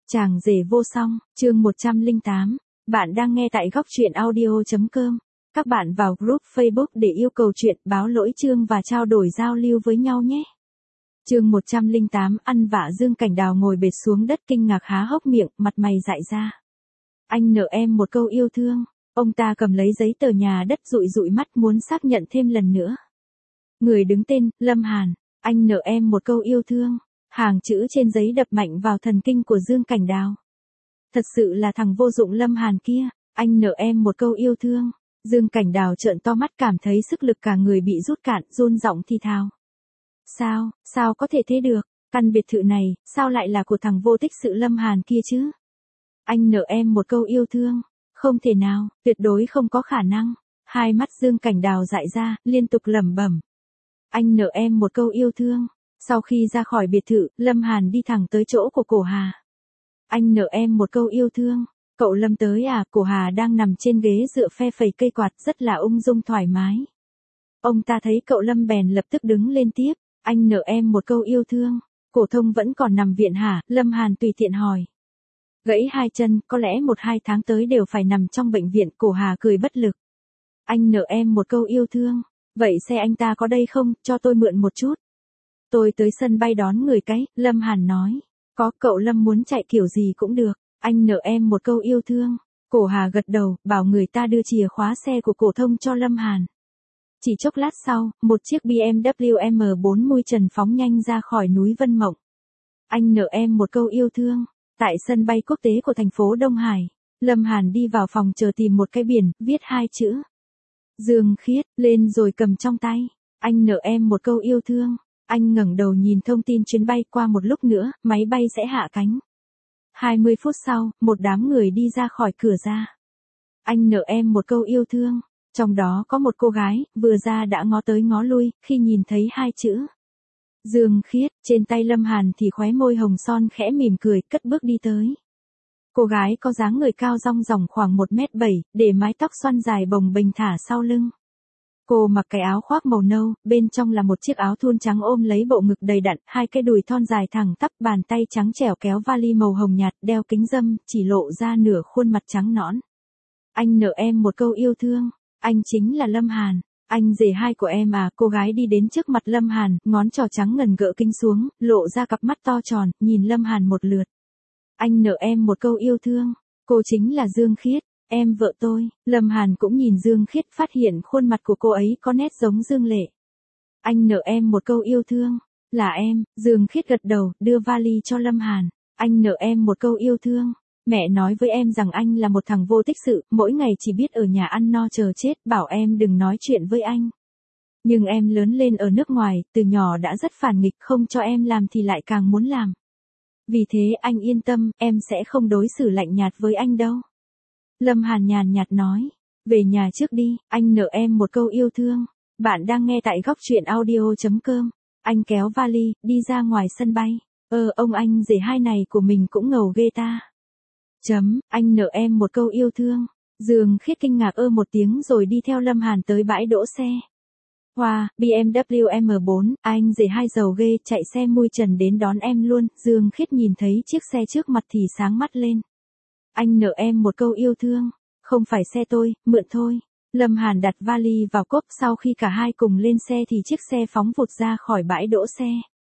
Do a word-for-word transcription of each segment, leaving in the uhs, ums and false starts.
Chàng rể vô song, chương một trăm lẻ tám. Bạn đang nghe tại góc truyện audio chấm com. Các bạn vào group Facebook để yêu cầu chuyện, báo lỗi chương và trao đổi giao lưu với nhau nhé. Chương một trăm lẻ tám. Ăn vạ. Dương Cảnh Đào ngồi bệt xuống đất kinh ngạc há hốc miệng, mặt mày dại ra. Anh nợ em một câu yêu thương. Ông ta cầm lấy giấy tờ nhà đất dụi dụi mắt muốn xác nhận thêm lần nữa. Người đứng tên, Lâm Hàn. Anh nợ em một câu yêu thương. Hàng chữ trên giấy đập mạnh vào thần kinh của Dương Cảnh Đào. Thật sự là thằng vô dụng Lâm Hàn kia, anh nợ em một câu yêu thương. Dương Cảnh Đào trợn to mắt cảm thấy sức lực cả người bị rút cạn, run giọng thì thào. Sao, sao có thể thế được, căn biệt thự này, sao lại là của thằng vô tích sự Lâm Hàn kia chứ? Anh nợ em một câu yêu thương, không thể nào, tuyệt đối không có khả năng. Hai mắt Dương Cảnh Đào dại ra, liên tục lẩm bẩm. Anh nợ em một câu yêu thương. Sau khi ra khỏi biệt thự, Lâm Hàn đi thẳng tới chỗ của Cổ Hà. Anh nợ em một câu yêu thương. Cậu Lâm tới à? Cổ Hà đang nằm trên ghế dựa phe phẩy cây quạt rất là ung dung thoải mái. Ông ta thấy cậu Lâm bèn lập tức đứng lên tiếp. Anh nợ em một câu yêu thương. Cổ Thông vẫn còn nằm viện hả? Lâm Hàn tùy tiện hỏi. Gãy hai chân, có lẽ một hai tháng tới đều phải nằm trong bệnh viện. Cổ Hà cười bất lực. Anh nợ em một câu yêu thương. Vậy xe anh ta có đây không? Cho tôi mượn một chút. Tôi tới sân bay đón người cái, Lâm Hàn nói. Có, cậu Lâm muốn chạy kiểu gì cũng được, anh nợ em một câu yêu thương. Cổ Hà gật đầu, bảo người ta đưa chìa khóa xe của Cổ Thông cho Lâm Hàn. Chỉ chốc lát sau, một chiếc bê em vê M bốn mui trần phóng nhanh ra khỏi núi Vân Mộng. Anh nợ em một câu yêu thương. Tại sân bay quốc tế của thành phố Đông Hải, Lâm Hàn đi vào phòng chờ tìm một cái biển, viết hai chữ. Dương Khiết, lên rồi cầm trong tay. Anh nợ em một câu yêu thương. Anh ngẩng đầu nhìn thông tin chuyến bay, qua một lúc nữa, máy bay sẽ hạ cánh. hai mươi phút sau, một đám người đi ra khỏi cửa ra. Anh nợ em một câu yêu thương. Trong đó có một cô gái, vừa ra đã ngó tới ngó lui, khi nhìn thấy hai chữ. Dương Khiết, trên tay Lâm Hàn thì khóe môi hồng son khẽ mỉm cười, cất bước đi tới. Cô gái có dáng người cao rong ròng khoảng một mét bảy, để mái tóc xoăn dài bồng bềnh thả sau lưng. Cô mặc cái áo khoác màu nâu, bên trong là một chiếc áo thun trắng ôm lấy bộ ngực đầy đặn, hai cái đùi thon dài thẳng tắp, bàn tay trắng trẻo kéo vali màu hồng nhạt, đeo kính râm, chỉ lộ ra nửa khuôn mặt trắng nõn. Anh nợ em một câu yêu thương. Anh chính là Lâm Hàn. Anh rể hai của em à? Cô gái đi đến trước mặt Lâm Hàn, ngón trỏ trắng ngần gỡ kính xuống, lộ ra cặp mắt to tròn, nhìn Lâm Hàn một lượt. Anh nợ em một câu yêu thương. Cô chính là Dương Khiết. Em vợ tôi. Lâm Hàn cũng nhìn Dương Khiết, phát hiện khuôn mặt của cô ấy có nét giống Dương Lệ. Anh nợ em một câu yêu thương. Là em. Dương Khiết gật đầu, đưa vali cho Lâm Hàn. Anh nợ em một câu yêu thương. Mẹ nói với em rằng anh là một thằng vô tích sự, mỗi ngày chỉ biết ở nhà ăn no chờ chết, bảo em đừng nói chuyện với anh. Nhưng em lớn lên ở nước ngoài, từ nhỏ đã rất phản nghịch, không cho em làm thì lại càng muốn làm. Vì thế anh yên tâm, em sẽ không đối xử lạnh nhạt với anh đâu. Lâm Hàn nhàn nhạt nói, về nhà trước đi, anh nợ em một câu yêu thương. Bạn đang nghe tại góc truyện audio chấm com. Anh kéo vali, đi ra ngoài sân bay. Ơ, ông anh rể hai này của mình cũng ngầu ghê ta. Chấm, anh nợ em một câu yêu thương. Dương Khiết kinh ngạc ơ một tiếng rồi đi theo Lâm Hàn tới bãi đỗ xe. Wow, bê em vê M bốn, anh rể hai giàu ghê, chạy xe mui trần đến đón em luôn. Dương Khiết nhìn thấy chiếc xe trước mặt thì sáng mắt lên. Anh nợ em một câu yêu thương. Không phải xe tôi, mượn thôi. Lâm Hàn đặt vali vào cốp, sau khi cả hai cùng lên xe thì chiếc xe phóng vụt ra khỏi bãi đỗ xe.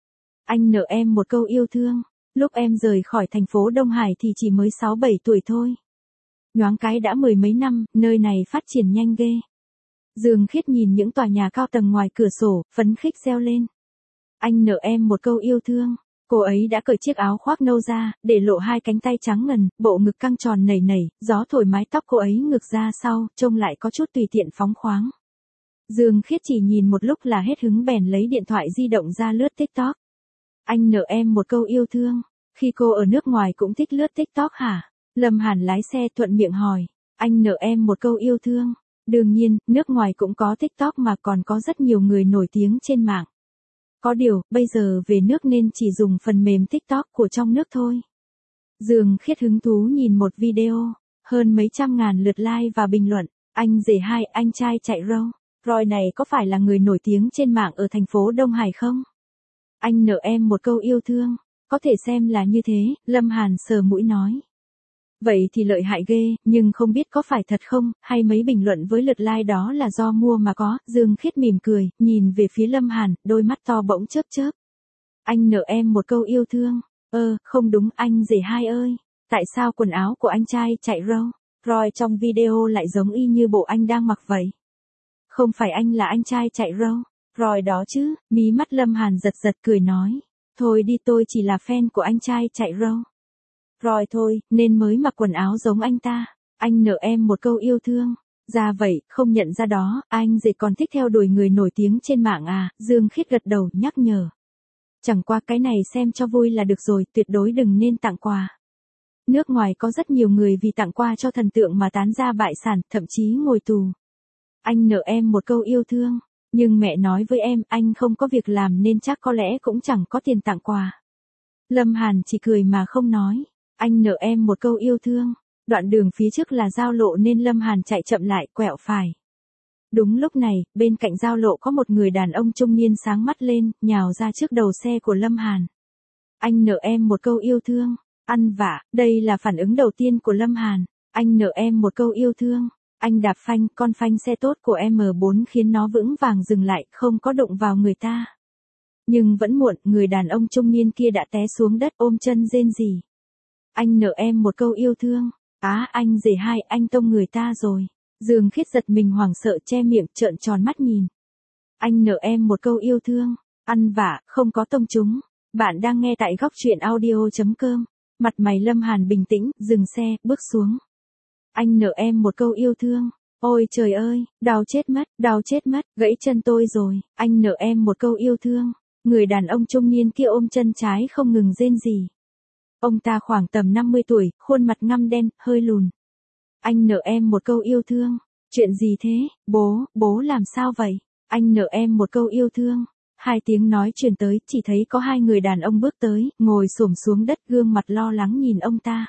Anh nợ em một câu yêu thương. Lúc em rời khỏi thành phố Đông Hải thì chỉ mới sáu bảy tuổi thôi. Nhoáng cái đã mười mấy năm, nơi này phát triển nhanh ghê. Dương Khiết nhìn những tòa nhà cao tầng ngoài cửa sổ, phấn khích reo lên. Anh nợ em một câu yêu thương. Cô ấy đã cởi chiếc áo khoác nâu ra, để lộ hai cánh tay trắng ngần, bộ ngực căng tròn nảy nảy, gió thổi mái tóc cô ấy ngược ra sau, trông lại có chút tùy tiện phóng khoáng. Dương Khiết chỉ nhìn một lúc là hết hứng bèn lấy điện thoại di động ra lướt TikTok. Anh nợ em một câu yêu thương. Khi cô ở nước ngoài cũng thích lướt TikTok hả? Lâm Hàn lái xe thuận miệng hỏi. Anh nợ em một câu yêu thương. Đương nhiên, nước ngoài cũng có TikTok mà còn có rất nhiều người nổi tiếng trên mạng. Có điều, bây giờ về nước nên chỉ dùng phần mềm TikTok của trong nước thôi. Dương Khiết hứng thú nhìn một video, hơn mấy trăm ngàn lượt like và bình luận. Anh rể hai, anh trai chạy râu. Roy này có phải là người nổi tiếng trên mạng ở thành phố Đông Hải không? Anh nợ em một câu yêu thương. có thể xem là như thế, Lâm Hàn sờ mũi nói. Vậy thì lợi hại ghê, nhưng không biết có phải thật không, hay mấy bình luận với lượt like đó là do mua mà có, Dương Khiết mỉm cười, nhìn về phía Lâm Hàn, đôi mắt to bỗng chớp chớp. Anh nợ em một câu yêu thương, ơ, không đúng anh rể hai ơi, tại sao quần áo của anh trai chạy râu, rồi trong video lại giống y như bộ anh đang mặc vậy. Không phải anh là anh trai chạy râu, rồi đó chứ, mí mắt Lâm Hàn giật giật cười nói, thôi đi tôi chỉ là fan của anh trai chạy râu. Rồi thôi, nên mới mặc quần áo giống anh ta, anh nợ em một câu yêu thương. Ra vậy, không nhận ra đó, anh rể còn thích theo đuổi người nổi tiếng trên mạng à, Dương Khiết gật đầu nhắc nhở. Chẳng qua cái này xem cho vui là được rồi, tuyệt đối đừng nên tặng quà. Nước ngoài có rất nhiều người vì tặng quà cho thần tượng mà tán ra bại sản, thậm chí ngồi tù. Anh nợ em một câu yêu thương, nhưng mẹ nói với em anh không có việc làm nên chắc có lẽ cũng chẳng có tiền tặng quà. Lâm Hàn chỉ cười mà không nói. Anh nợ em một câu yêu thương. Đoạn đường phía trước là giao lộ nên Lâm Hàn chạy chậm lại, quẹo phải. Đúng lúc này, bên cạnh giao lộ có một người đàn ông trung niên sáng mắt lên, nhào ra trước đầu xe của Lâm Hàn. Anh nợ em một câu yêu thương. Ăn vạ, đây là phản ứng đầu tiên của Lâm Hàn. Anh nợ em một câu yêu thương. Anh đạp phanh, con phanh xe tốt của em bốn khiến nó vững vàng dừng lại, không có đụng vào người ta. Nhưng vẫn muộn, người đàn ông trung niên kia đã té xuống đất ôm chân rên rỉ. Anh nợ em một câu yêu thương. Á, anh rể hai, anh tông người ta rồi. Dương Khiết giật mình hoảng sợ che miệng trợn tròn mắt nhìn. Anh nợ em một câu yêu thương. Ăn vạ, không có tông chúng. Bạn đang nghe tại góc truyện audio.com. Mặt mày Lâm Hàn bình tĩnh, dừng xe, bước xuống. Anh nợ em một câu yêu thương. Ôi trời ơi, đau chết mất, đau chết mất, gãy chân tôi rồi. Anh nợ em một câu yêu thương. Người đàn ông trung niên kia ôm chân trái không ngừng rên rỉ. Ông ta khoảng tầm năm mươi tuổi, khuôn mặt ngăm đen, hơi lùn. Anh nợ em một câu yêu thương. Chuyện gì thế, bố, bố làm sao vậy? Anh nợ em một câu yêu thương. Hai tiếng nói truyền tới, chỉ thấy có hai người đàn ông bước tới, ngồi xổm xuống đất gương mặt lo lắng nhìn ông ta.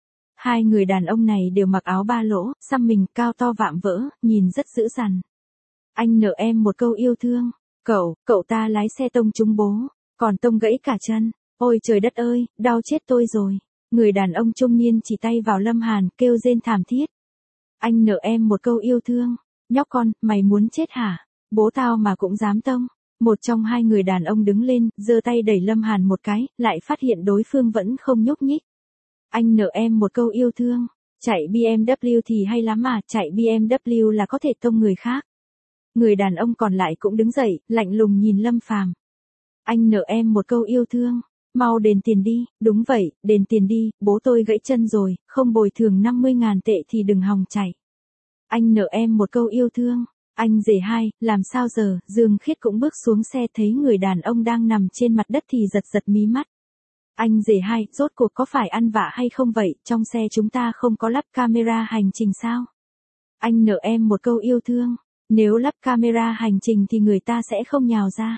Hai người đàn ông này đều mặc áo ba lỗ, xăm mình cao to vạm vỡ, nhìn rất dữ dằn. Anh nợ em một câu yêu thương. Cậu, cậu ta lái xe tông trúng bố, còn tông gãy cả chân. Ôi trời đất ơi, đau chết tôi rồi. Người đàn ông trung niên chỉ tay vào Lâm Hàn, kêu rên thảm thiết. Anh nợ em một câu yêu thương. Nhóc con, mày muốn chết hả? Bố tao mà cũng dám tông. Một trong hai người đàn ông đứng lên, giơ tay đẩy Lâm Hàn một cái, lại phát hiện đối phương vẫn không nhúc nhích. Anh nợ em một câu yêu thương. Chạy bê em vê thì hay lắm mà, chạy bê em vê là có thể tông người khác. Người đàn ông còn lại cũng đứng dậy, lạnh lùng nhìn Lâm Phàm. Anh nợ em một câu yêu thương. Mau đền tiền đi, đúng vậy, đền tiền đi, bố tôi gãy chân rồi, không bồi thường năm mươi ngàn tệ thì đừng hòng chạy. Anh nợ em một câu yêu thương. Anh rể hai, làm sao giờ? Dương Khiết cũng bước xuống xe thấy người đàn ông đang nằm trên mặt đất thì giật giật mí mắt. Anh rể hai, rốt cuộc có phải ăn vạ hay không vậy, trong xe chúng ta không có lắp camera hành trình sao? Anh nợ em một câu yêu thương. Nếu lắp camera hành trình thì người ta sẽ không nhào ra.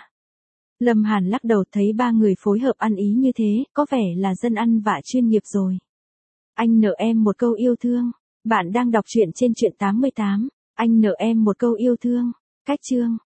Lâm Hàn lắc đầu thấy ba người phối hợp ăn ý như thế, có vẻ là dân ăn vạ chuyên nghiệp rồi. Anh nợ em một câu yêu thương. Bạn đang đọc truyện trên truyện tám mươi tám. Anh nợ em một câu yêu thương. Cách chương.